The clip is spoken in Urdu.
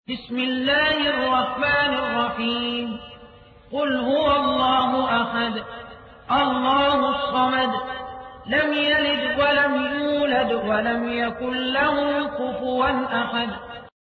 بسم الله الرحمن الرحيم قل هو الله أحد الله الصمد لم يلد ولم يولد ولم يكن له كفوا أحد